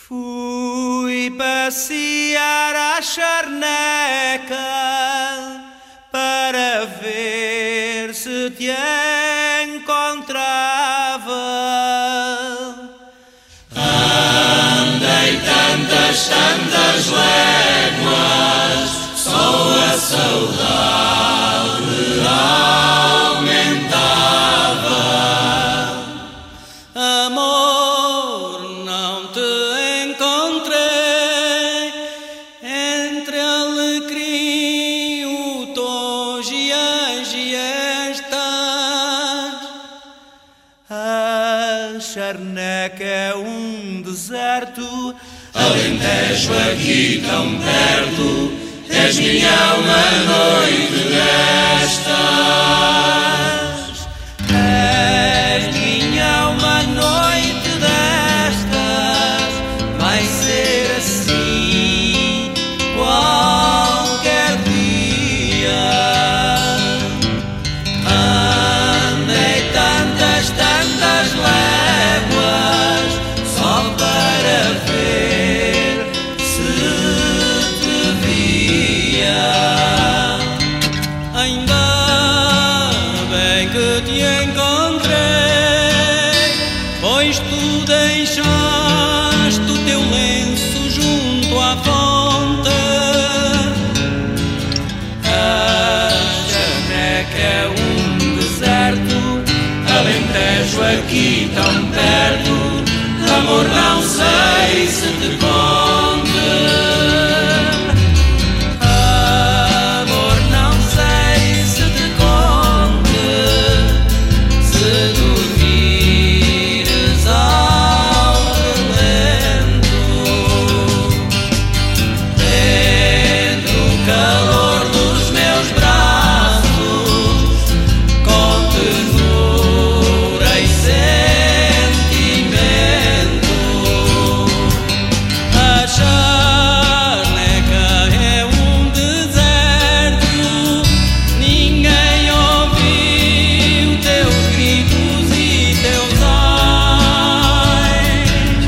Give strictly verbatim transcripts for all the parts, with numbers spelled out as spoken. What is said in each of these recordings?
Fui passear à charneca para ver se te encontrava. Andei tantas, tantas léguas, só a saudade aumentava. Amor, não te encontrei entre alecrim, o tos e as gestas. A charneca é um deserto, Alentejo aqui tão perto, és minha uma noite destas. És minha uma noite destas, vai ser assim qualquer dia. Andei tantas, tantas léguas só para ver se te via. Ainda bem que te encontrei, pois tu deixaste o teu lenço junto à fonte. A charneca é um deserto, Alentejo aqui tão perto, amor, não sei se te conte. amor, não sei se te conte, se dormires ao relento. Dentro o calor dos meus braços, com ternura e sentimento. A charneca é um deserto, ninguém ouviu teus gritos e teus ais.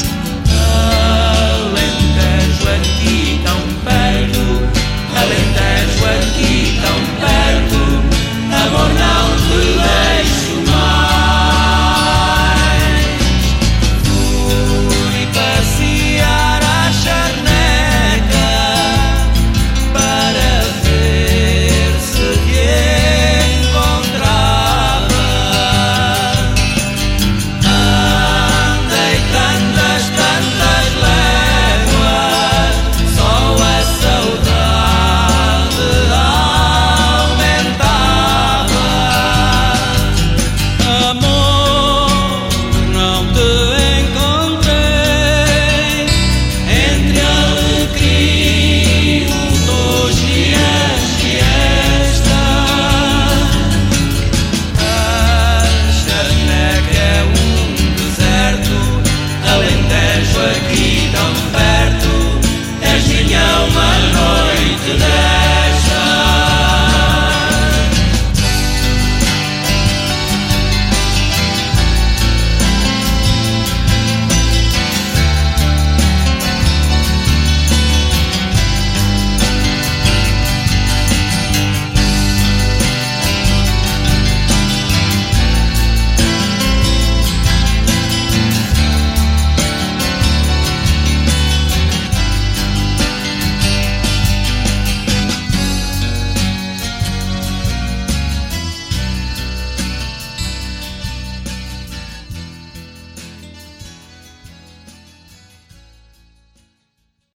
Alentejo aqui tão perto, Alentejo aqui tão perto, amor, não te deixo mais. fui passear à charneca para ver se te encontrava. Andei tantas, tantas léguas, só a saudade aumentava. Amor, não te encontrei entre alecrim, o tos e as gestas. A charneca é um deserto, Alentejo aqui tão perto, és minha uma